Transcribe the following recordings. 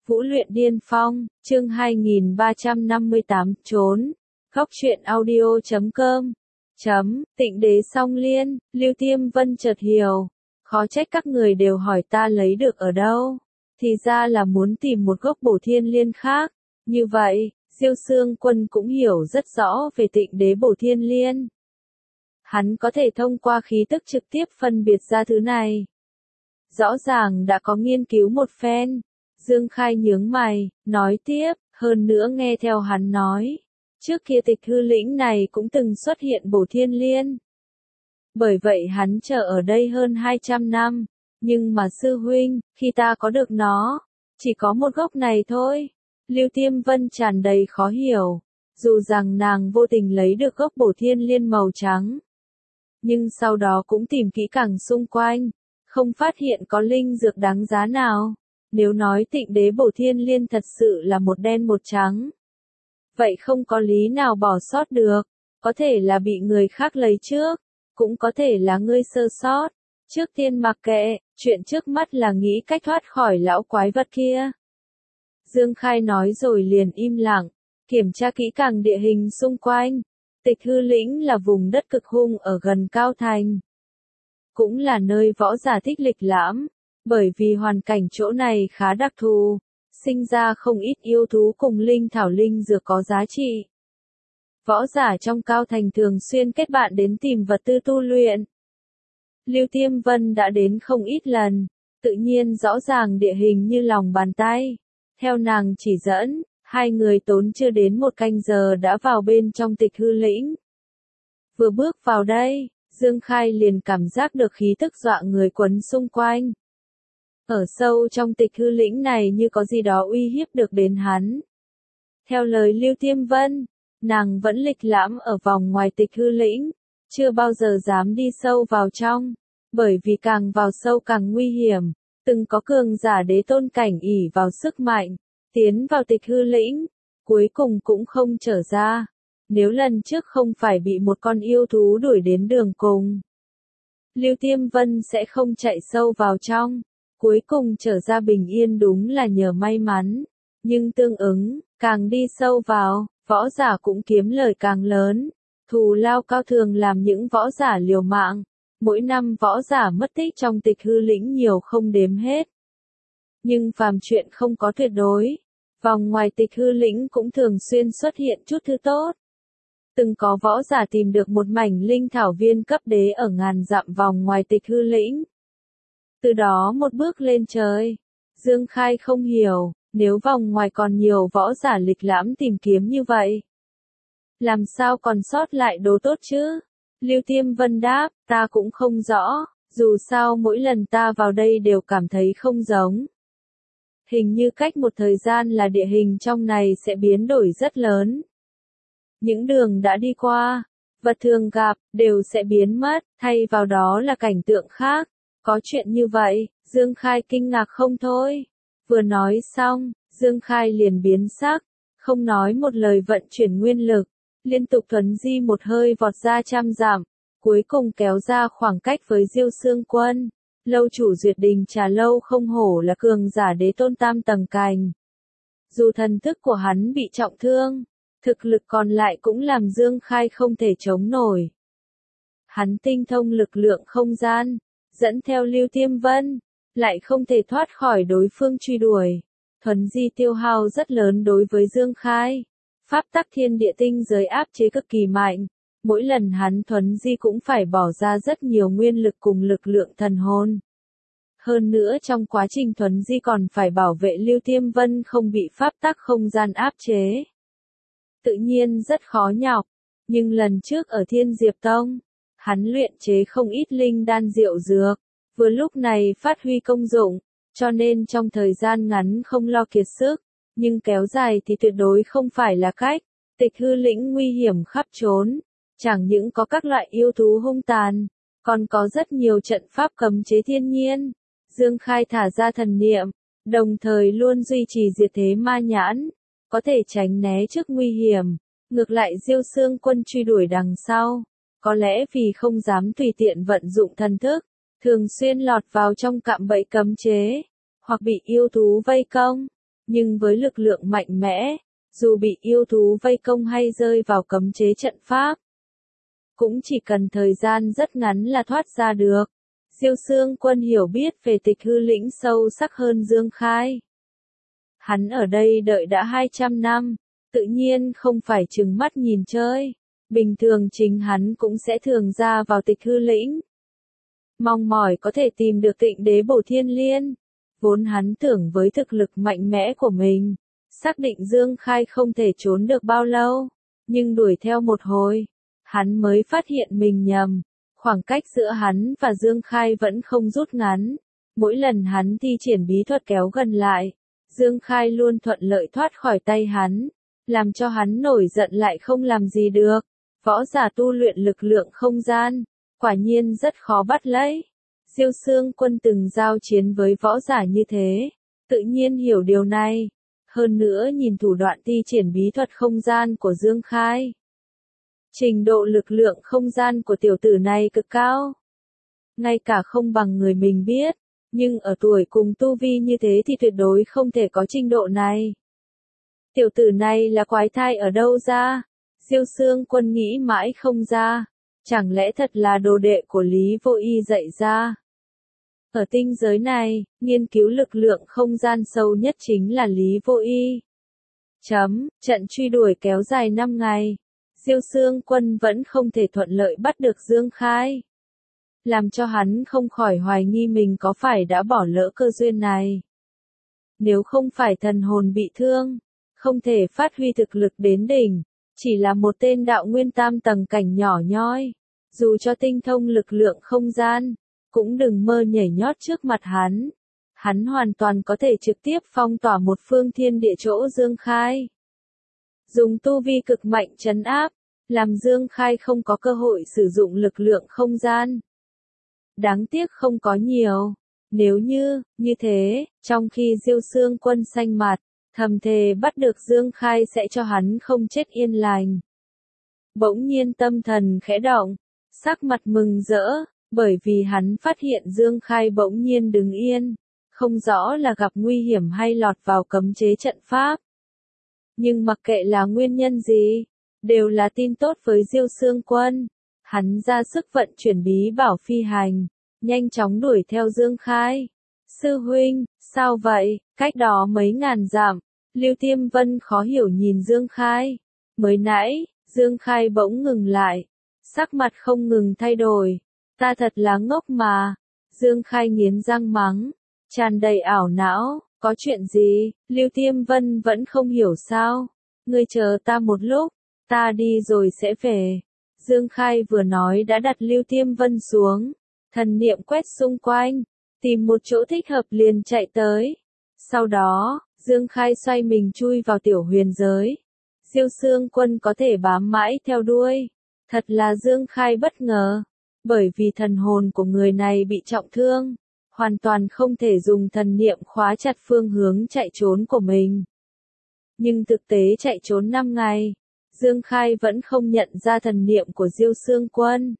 Vũ luyện điên phong, chương 2358, trốn. Góc truyện audio.com. Tịnh đế song liên, Lưu Tiêm Vân chợt hiểu. Khó trách các người đều hỏi ta lấy được ở đâu. Thì ra là muốn tìm một gốc bổ thiên liên khác. Như vậy, Diêu Xương Quân cũng hiểu rất rõ về tịnh đế bổ thiên liên. Hắn có thể thông qua khí tức trực tiếp phân biệt ra thứ này. Rõ ràng đã có nghiên cứu một phen. Dương Khai nhướng mày, nói tiếp, hơn nữa nghe theo hắn nói. Trước kia Tịch Hư Lĩnh này cũng từng xuất hiện bổ thiên liên. Bởi vậy hắn chờ ở đây hơn 200 năm. Nhưng mà sư huynh, khi ta có được nó, chỉ có một gốc này thôi. Lưu Tiêm Vân tràn đầy khó hiểu. Dù rằng nàng vô tình lấy được gốc bổ thiên liên màu trắng. Nhưng sau đó cũng tìm kỹ càng xung quanh. Không phát hiện có linh dược đáng giá nào. Nếu nói tịnh đế bổ thiên liên thật sự là một đen một trắng. Vậy không có lý nào bỏ sót được. Có thể là bị người khác lấy trước. Cũng có thể là ngươi sơ sót. Trước tiên mặc kệ, chuyện trước mắt là nghĩ cách thoát khỏi lão quái vật kia. Dương Khai nói rồi liền im lặng. Kiểm tra kỹ càng địa hình xung quanh. Tịch Hư Lĩnh là vùng đất cực hung ở gần Cao Thành. Cũng là nơi võ giả thích lịch lãm. Bởi vì hoàn cảnh chỗ này khá đặc thù, sinh ra không ít yêu thú cùng linh thảo linh dược có giá trị. Võ giả trong Cao Thành thường xuyên kết bạn đến tìm vật tư tu luyện. Lưu Tiêm Vân đã đến không ít lần, tự nhiên rõ ràng địa hình như lòng bàn tay. Theo nàng chỉ dẫn, hai người tốn chưa đến một canh giờ đã vào bên trong Tịch Hư Lĩnh. Vừa bước vào đây, Dương Khai liền cảm giác được khí tức dọa người quấn xung quanh. Ở sâu trong Tịch Hư Lĩnh này như có gì đó uy hiếp được đến hắn. Theo lời Lưu Tiêm Vân, nàng vẫn lịch lãm ở vòng ngoài Tịch Hư Lĩnh, chưa bao giờ dám đi sâu vào trong, bởi vì càng vào sâu càng nguy hiểm. Từng có cường giả đế tôn cảnh ỷ vào sức mạnh, tiến vào Tịch Hư Lĩnh, cuối cùng cũng không trở ra. Nếu lần trước không phải bị một con yêu thú đuổi đến đường cùng, Lưu Tiêm Vân sẽ không chạy sâu vào trong. Cuối cùng trở ra bình yên đúng là nhờ may mắn. Nhưng tương ứng, càng đi sâu vào, võ giả cũng kiếm lời càng lớn. Thù lao cao thường làm những võ giả liều mạng. Mỗi năm võ giả mất tích trong Tịch Hư Lĩnh nhiều không đếm hết. Nhưng phàm chuyện không có tuyệt đối. Vòng ngoài Tịch Hư Lĩnh cũng thường xuyên xuất hiện chút thứ tốt. Từng có võ giả tìm được một mảnh linh thảo viên cấp đế ở ngàn dặm vòng ngoài Tịch Hư Lĩnh. Từ đó một bước lên trời. Dương Khai không hiểu, nếu vòng ngoài còn nhiều võ giả lịch lãm tìm kiếm như vậy, làm sao còn sót lại đồ tốt chứ? Lưu Tiêm Vân đáp, ta cũng không rõ, dù sao mỗi lần ta vào đây đều cảm thấy không giống. Hình như cách một thời gian là địa hình trong này sẽ biến đổi rất lớn. Những đường đã đi qua, vật thường gặp, đều sẽ biến mất, thay vào đó là cảnh tượng khác. Có chuyện như vậy, Dương Khai kinh ngạc không thôi. Vừa nói xong, Dương Khai liền biến sắc, không nói một lời vận chuyển nguyên lực, liên tục thuấn di một hơi vọt ra trăm dặm, cuối cùng kéo ra khoảng cách với Diêu Xương Quân. Lâu chủ Duyệt Đình Trà Lâu không hổ là cường giả đế tôn tam tầng cành. Dù thần thức của hắn bị trọng thương, thực lực còn lại cũng làm Dương Khai không thể chống nổi. Hắn tinh thông lực lượng không gian, dẫn theo Lưu Tiêm Vân, lại không thể thoát khỏi đối phương truy đuổi. Thuấn di tiêu hao rất lớn đối với Dương Khai. Pháp tắc thiên địa tinh giới áp chế cực kỳ mạnh. Mỗi lần hắn thuấn di cũng phải bỏ ra rất nhiều nguyên lực cùng lực lượng thần hồn. Hơn nữa trong quá trình thuấn di còn phải bảo vệ Lưu Tiêm Vân không bị pháp tắc không gian áp chế. Tự nhiên rất khó nhọc. Nhưng lần trước ở Thiên Diệp Tông, hắn luyện chế không ít linh đan diệu dược, vừa lúc này phát huy công dụng, cho nên trong thời gian ngắn không lo kiệt sức, nhưng kéo dài thì tuyệt đối không phải là cách. Tịch Hư Lĩnh nguy hiểm khắp trốn, chẳng những có các loại yêu thú hung tàn, còn có rất nhiều trận pháp cấm chế thiên nhiên. Dương Khai thả ra thần niệm, đồng thời luôn duy trì diệt thế ma nhãn, có thể tránh né trước nguy hiểm. Ngược lại Diêu Xương Quân truy đuổi đằng sau, có lẽ vì không dám tùy tiện vận dụng thần thức, thường xuyên lọt vào trong cạm bẫy cấm chế, hoặc bị yêu thú vây công. Nhưng với lực lượng mạnh mẽ, dù bị yêu thú vây công hay rơi vào cấm chế trận pháp, cũng chỉ cần thời gian rất ngắn là thoát ra được. Diêu Xương Quân hiểu biết về Tịch Hư Lĩnh sâu sắc hơn Dương Khai. Hắn ở đây đợi đã 200 năm, tự nhiên không phải trừng mắt nhìn chơi. Bình thường chính hắn cũng sẽ thường ra vào Tịch Hư Lĩnh, mong mỏi có thể tìm được Tịnh Đế Bổ Thiên Liên. Vốn hắn tưởng với thực lực mạnh mẽ của mình, xác định Dương Khai không thể trốn được bao lâu, nhưng đuổi theo một hồi, hắn mới phát hiện mình nhầm. Khoảng cách giữa hắn và Dương Khai vẫn không rút ngắn. Mỗi lần hắn thi triển bí thuật kéo gần lại, Dương Khai luôn thuận lợi thoát khỏi tay hắn, làm cho hắn nổi giận lại không làm gì được. Võ giả tu luyện lực lượng không gian, quả nhiên rất khó bắt lấy. Diêu Xương Quân từng giao chiến với võ giả như thế, tự nhiên hiểu điều này. Hơn nữa nhìn thủ đoạn thi triển bí thuật không gian của Dương Khai. Trình độ lực lượng không gian của tiểu tử này cực cao. Ngay cả không bằng người mình biết, nhưng ở tuổi cùng tu vi như thế thì tuyệt đối không thể có trình độ này. Tiểu tử này là quái thai ở đâu ra? Diêu Xương Quân nghĩ mãi không ra. Chẳng lẽ thật là đồ đệ của Lý Vô Y dạy ra? Ở tinh giới này, nghiên cứu lực lượng không gian sâu nhất chính là Lý Vô Y. Trận truy đuổi kéo dài 5 ngày. Diêu Xương Quân vẫn không thể thuận lợi bắt được Dương Khai, làm cho hắn không khỏi hoài nghi mình có phải đã bỏ lỡ cơ duyên này. Nếu không phải thần hồn bị thương, không thể phát huy thực lực đến đỉnh, chỉ là một tên đạo nguyên tam tầng cảnh nhỏ nhoi, dù cho tinh thông lực lượng không gian, cũng đừng mơ nhảy nhót trước mặt hắn. Hắn hoàn toàn có thể trực tiếp phong tỏa một phương thiên địa chỗ Dương Khai. Dùng tu vi cực mạnh trấn áp, làm Dương Khai không có cơ hội sử dụng lực lượng không gian. Đáng tiếc không có nhiều. Nếu như thế, trong khi Diêu Xương Quân xanh mặt, thầm thề bắt được Dương Khai sẽ cho hắn không chết yên lành. Bỗng nhiên tâm thần khẽ động, sắc mặt mừng rỡ, bởi vì hắn phát hiện Dương Khai bỗng nhiên đứng yên, không rõ là gặp nguy hiểm hay lọt vào cấm chế trận pháp. Nhưng mặc kệ là nguyên nhân gì, đều là tin tốt với Diêu Xương Quân. Hắn ra sức vận chuyển bí bảo phi hành, nhanh chóng đuổi theo Dương Khai. Sư huynh, sao vậy? Cách đó mấy ngàn dặm, Lưu Tiêm Vân khó hiểu nhìn Dương Khai. Mới nãy, Dương Khai bỗng ngừng lại, sắc mặt không ngừng thay đổi. Ta thật là ngốc mà. Dương Khai nghiến răng mắng, tràn đầy ảo não. Có chuyện gì? Lưu Tiêm Vân vẫn không hiểu sao. Ngươi chờ ta một lúc, ta đi rồi sẽ về. Dương Khai vừa nói đã đặt Lưu Tiêm Vân xuống, thần niệm quét xung quanh, tìm một chỗ thích hợp liền chạy tới. Sau đó, Dương Khai xoay mình chui vào tiểu huyền giới. Diêu Xương Quân có thể bám mãi theo đuôi. Thật là Dương Khai bất ngờ, bởi vì thần hồn của người này bị trọng thương, hoàn toàn không thể dùng thần niệm khóa chặt phương hướng chạy trốn của mình. Nhưng thực tế chạy trốn 5 ngày, Dương Khai vẫn không nhận ra thần niệm của Diêu Xương Quân.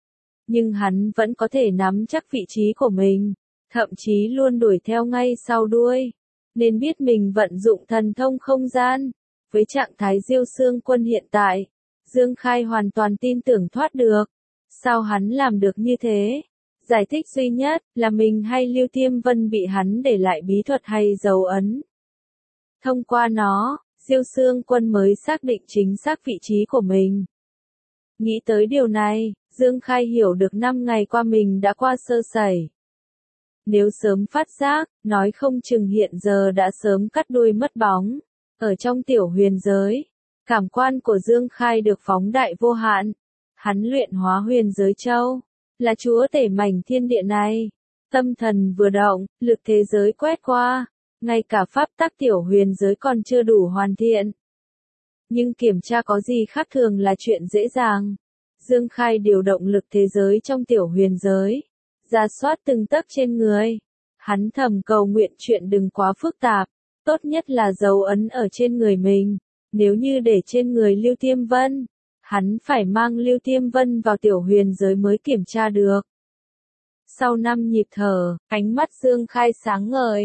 Nhưng hắn vẫn có thể nắm chắc vị trí của mình, thậm chí luôn đuổi theo ngay sau đuôi, nên biết mình vận dụng thần thông không gian. Với trạng thái Diêu Xương Quân hiện tại, Dương Khai hoàn toàn tin tưởng thoát được. Sao hắn làm được như thế? Giải thích duy nhất là mình hay Lưu Tiêm Vân bị hắn để lại bí thuật hay dấu ấn. Thông qua nó, Diêu Xương Quân mới xác định chính xác vị trí của mình. Nghĩ tới điều này, Dương Khai hiểu được 5 ngày qua mình đã qua sơ sẩy. Nếu sớm phát giác, nói không chừng hiện giờ đã sớm cắt đuôi mất bóng. Ở trong tiểu huyền giới, cảm quan của Dương Khai được phóng đại vô hạn. Hắn luyện hóa huyền giới châu, là chúa tể mảnh thiên địa này. Tâm thần vừa động, lực thế giới quét qua, ngay cả pháp tắc tiểu huyền giới còn chưa đủ hoàn thiện. Nhưng kiểm tra có gì khác thường là chuyện dễ dàng. Dương Khai điều động lực thế giới trong tiểu huyền giới, rà soát từng tấc trên người. Hắn thầm cầu nguyện chuyện đừng quá phức tạp, tốt nhất là dấu ấn ở trên người mình. Nếu như để trên người Lưu Tiêm Vân, hắn phải mang Lưu Tiêm Vân vào tiểu huyền giới mới kiểm tra được. Sau 5 nhịp thở, ánh mắt Dương Khai sáng ngời,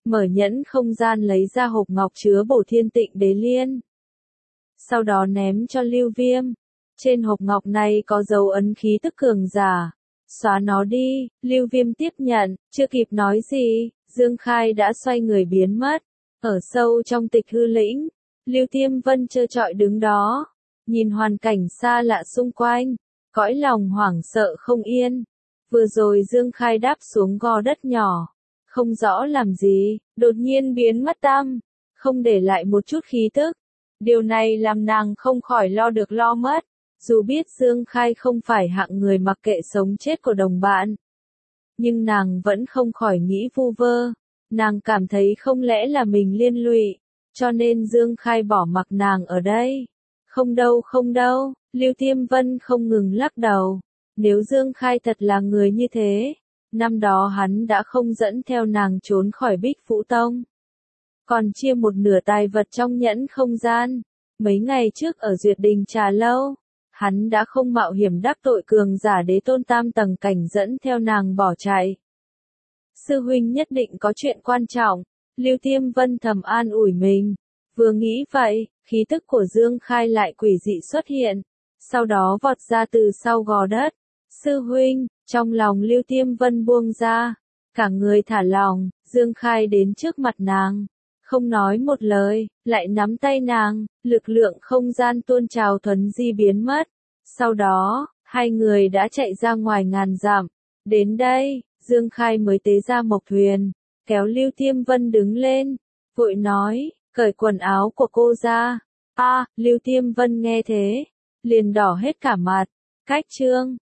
mở nhẫn không gian lấy ra hộp ngọc chứa bổ thiên tịnh đế liên. Sau đó ném cho Lưu Viêm. Trên hộp ngọc này có dấu ấn khí tức cường giả. Xóa nó đi, Lưu Viêm tiếp nhận, chưa kịp nói gì, Dương Khai đã xoay người biến mất. Ở sâu trong tịch hư lĩnh, Lưu Tiêm Vân trơ trọi đứng đó, nhìn hoàn cảnh xa lạ xung quanh, cõi lòng hoảng sợ không yên. Vừa rồi Dương Khai đáp xuống gò đất nhỏ, không rõ làm gì, đột nhiên biến mất tăm, không để lại một chút khí tức. Điều này làm nàng không khỏi lo được lo mất, dù biết Dương Khai không phải hạng người mặc kệ sống chết của đồng bạn. Nhưng nàng vẫn không khỏi nghĩ vu vơ, nàng cảm thấy không lẽ là mình liên lụy, cho nên Dương Khai bỏ mặc nàng ở đây. Không đâu, Lưu Tiêm Vân không ngừng lắc đầu. Nếu Dương Khai thật là người như thế, năm đó hắn đã không dẫn theo nàng trốn khỏi Bích Phũ Tông. Còn chia một nửa tài vật trong nhẫn không gian. Mấy ngày trước ở Duyệt Đình Trà Lâu, hắn đã không mạo hiểm đắc tội cường giả đế tôn tam tầng cảnh dẫn theo nàng bỏ chạy. Sư huynh nhất định có chuyện quan trọng, Lưu Tiêm Vân thầm an ủi mình. Vừa nghĩ vậy, khí tức của Dương Khai lại quỷ dị xuất hiện, sau đó vọt ra từ sau gò đất. Sư huynh, trong lòng Lưu Tiêm Vân buông ra, cả người thả lòng, Dương Khai đến trước mặt nàng, không nói một lời, lại nắm tay nàng, lực lượng không gian tuôn trào thuần di biến mất. Sau đó, hai người đã chạy ra ngoài ngàn dặm. Đến đây, Dương Khai mới tế ra mộc thuyền, kéo Lưu Tiêm Vân đứng lên, vội nói, cởi quần áo của cô ra. Lưu Tiêm Vân nghe thế, liền đỏ hết cả mặt. Cách chương